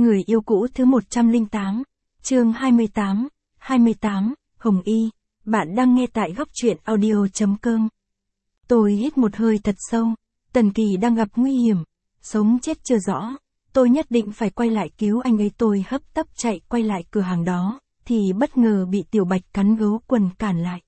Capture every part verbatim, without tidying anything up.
Người yêu cũ thứ một trăm lẻ tám, chương hai mươi tám, hai mươi tám, Hồng Y, bạn đang nghe tại góc truyện audio.com. Tôi hít một hơi thật sâu, Tần Kỳ đang gặp nguy hiểm, sống chết chưa rõ, tôi nhất định phải quay lại cứu anh ấy. Tôi hấp tấp chạy quay lại cửa hàng đó, thì bất ngờ bị Tiểu Bạch cắn gấu quần cản lại.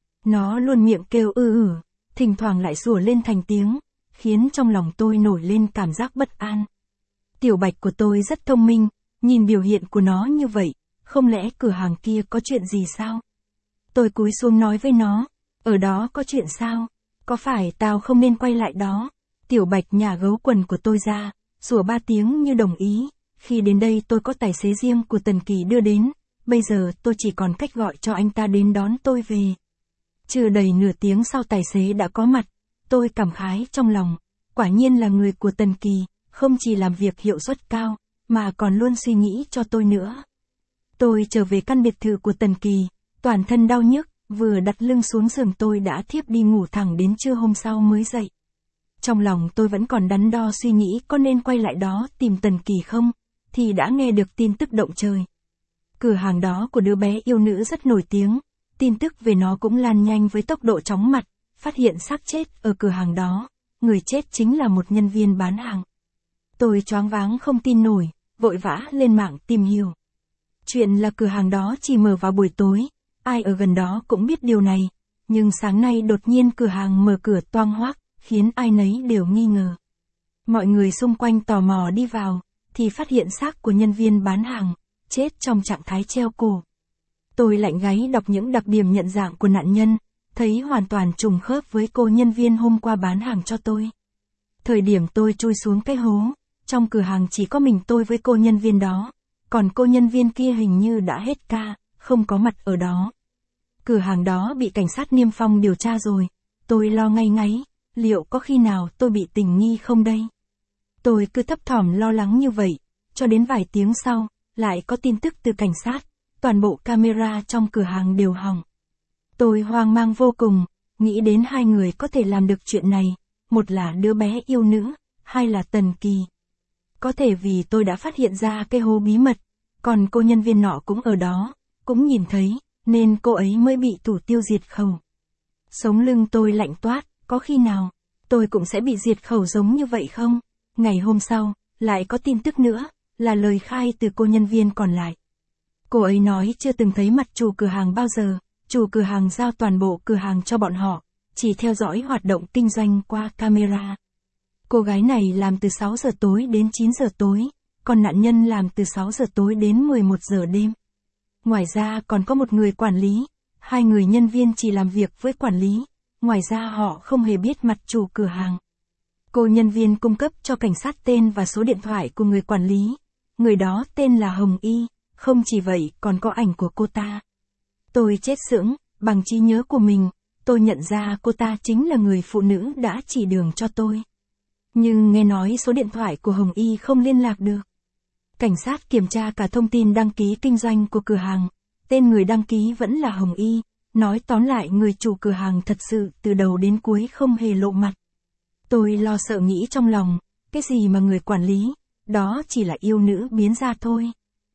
Nó luôn miệng kêu ư ử, thỉnh thoảng lại sủa lên thành tiếng, khiến trong lòng tôi nổi lên cảm giác bất an. Tiểu Bạch của tôi rất thông minh, nhìn biểu hiện của nó như vậy, không lẽ cửa hàng kia có chuyện gì sao? Tôi cúi xuống nói với nó, ở đó có chuyện sao? Có phải tao không nên quay lại đó? Tiểu Bạch nhả gấu quần của tôi ra, sủa ba tiếng như đồng ý. Khi đến đây tôi có tài xế riêng của Tần Kỳ đưa đến, bây giờ tôi chỉ còn cách gọi cho anh ta đến đón tôi về. Chưa đầy nửa tiếng sau tài xế đã có mặt, tôi cảm khái trong lòng, quả nhiên là người của Tần Kỳ, không chỉ làm việc hiệu suất cao, mà còn luôn suy nghĩ cho tôi nữa. Tôi trở về căn biệt thự của Tần Kỳ, toàn thân đau nhức, vừa đặt lưng xuống giường tôi đã thiếp đi ngủ thẳng đến trưa hôm sau mới dậy. Trong lòng tôi vẫn còn đắn đo suy nghĩ có nên quay lại đó tìm Tần Kỳ không, thì đã nghe được tin tức động trời. Cửa hàng đó của đứa bé yêu nữ rất nổi tiếng, tin tức về nó cũng lan nhanh với tốc độ chóng mặt, phát hiện xác chết ở cửa hàng đó, người chết chính là một nhân viên bán hàng. Tôi choáng váng không tin nổi, vội vã lên mạng tìm hiểu. Chuyện là cửa hàng đó chỉ mở vào buổi tối, ai ở gần đó cũng biết điều này, nhưng sáng nay đột nhiên cửa hàng mở cửa toang hoác, khiến ai nấy đều nghi ngờ. Mọi người xung quanh tò mò đi vào, thì phát hiện xác của nhân viên bán hàng, chết trong trạng thái treo cổ. Tôi lạnh gáy đọc những đặc điểm nhận dạng của nạn nhân, thấy hoàn toàn trùng khớp với cô nhân viên hôm qua bán hàng cho tôi. Thời điểm tôi chui xuống cái hố, trong cửa hàng chỉ có mình tôi với cô nhân viên đó, còn cô nhân viên kia hình như đã hết ca, không có mặt ở đó. Cửa hàng đó bị cảnh sát niêm phong điều tra rồi, tôi lo ngay ngáy, liệu có khi nào tôi bị tình nghi không đây? Tôi cứ thấp thỏm lo lắng như vậy, cho đến vài tiếng sau, lại có tin tức từ cảnh sát, toàn bộ camera trong cửa hàng đều hỏng. Tôi hoang mang vô cùng, nghĩ đến hai người có thể làm được chuyện này, một là đứa bé yêu nữ, hai là Tần Kỳ. Có thể vì tôi đã phát hiện ra cái hố bí mật, còn cô nhân viên nọ cũng ở đó, cũng nhìn thấy, nên cô ấy mới bị thủ tiêu diệt khẩu. Sống lưng tôi lạnh toát, có khi nào, tôi cũng sẽ bị diệt khẩu giống như vậy không? Ngày hôm sau, lại có tin tức nữa, là lời khai từ cô nhân viên còn lại. Cô ấy nói chưa từng thấy mặt chủ cửa hàng bao giờ, chủ cửa hàng giao toàn bộ cửa hàng cho bọn họ, chỉ theo dõi hoạt động kinh doanh qua camera. Cô gái này làm từ sáu giờ tối đến chín giờ tối, còn nạn nhân làm từ sáu giờ tối đến mười một giờ đêm. Ngoài ra còn có một người quản lý, hai người nhân viên chỉ làm việc với quản lý, ngoài ra họ không hề biết mặt chủ cửa hàng. Cô nhân viên cung cấp cho cảnh sát tên và số điện thoại của người quản lý, người đó tên là Hồng Y, không chỉ vậy còn có ảnh của cô ta. Tôi chết sững, bằng trí nhớ của mình, tôi nhận ra cô ta chính là người phụ nữ đã chỉ đường cho tôi. Nhưng nghe nói số điện thoại của Hồng Y không liên lạc được. Cảnh sát kiểm tra cả thông tin đăng ký kinh doanh của cửa hàng, tên người đăng ký vẫn là Hồng Y, nói tóm lại người chủ cửa hàng thật sự từ đầu đến cuối không hề lộ mặt. Tôi lo sợ nghĩ trong lòng, cái gì mà người quản lý, đó chỉ là yêu nữ biến ra thôi.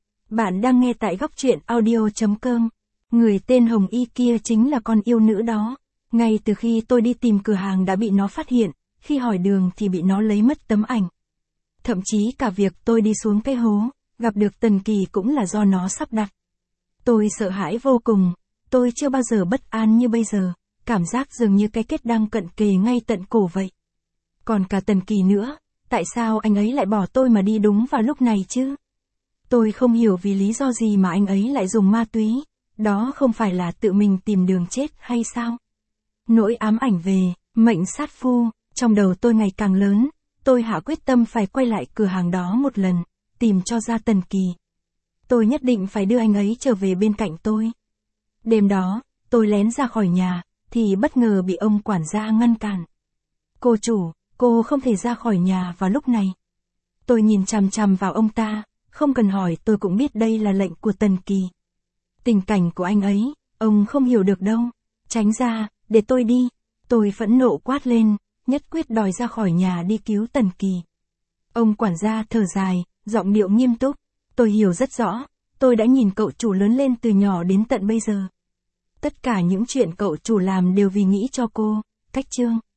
Bạn đang nghe tại góc truyện audio.com, người tên Hồng Y kia chính là con yêu nữ đó, ngay từ khi tôi đi tìm cửa hàng đã bị nó phát hiện, khi hỏi đường thì bị nó lấy mất tấm ảnh. Thậm chí cả việc tôi đi xuống cái hố, gặp được Tần Kỳ cũng là do nó sắp đặt. Tôi sợ hãi vô cùng, tôi chưa bao giờ bất an như bây giờ, cảm giác dường như cái kết đang cận kề ngay tận cổ vậy. Còn cả Tần Kỳ nữa, tại sao anh ấy lại bỏ tôi mà đi đúng vào lúc này chứ? Tôi không hiểu vì lý do gì mà anh ấy lại dùng ma túy, đó không phải là tự mình tìm đường chết hay sao? Nỗi ám ảnh về mệnh sát phu, trong đầu tôi ngày càng lớn, tôi hạ quyết tâm phải quay lại cửa hàng đó một lần, tìm cho ra Tần Kỳ. Tôi nhất định phải đưa anh ấy trở về bên cạnh tôi. Đêm đó, tôi lén ra khỏi nhà, thì bất ngờ bị ông quản gia ngăn cản. Cô chủ, cô không thể ra khỏi nhà vào lúc này. Tôi nhìn chằm chằm vào ông ta, không cần hỏi tôi cũng biết đây là lệnh của Tần Kỳ. Tình cảnh của anh ấy, ông không hiểu được đâu. Tránh ra, để tôi đi. Tôi phẫn nộ quát lên, nhất quyết đòi ra khỏi nhà đi cứu Tần Kỳ. Ông quản gia thở dài, giọng điệu nghiêm túc, Tôi hiểu rất rõ, tôi đã nhìn cậu chủ lớn lên từ nhỏ đến tận bây giờ. Tất cả những chuyện cậu chủ làm đều vì nghĩ cho cô, Cách Trương.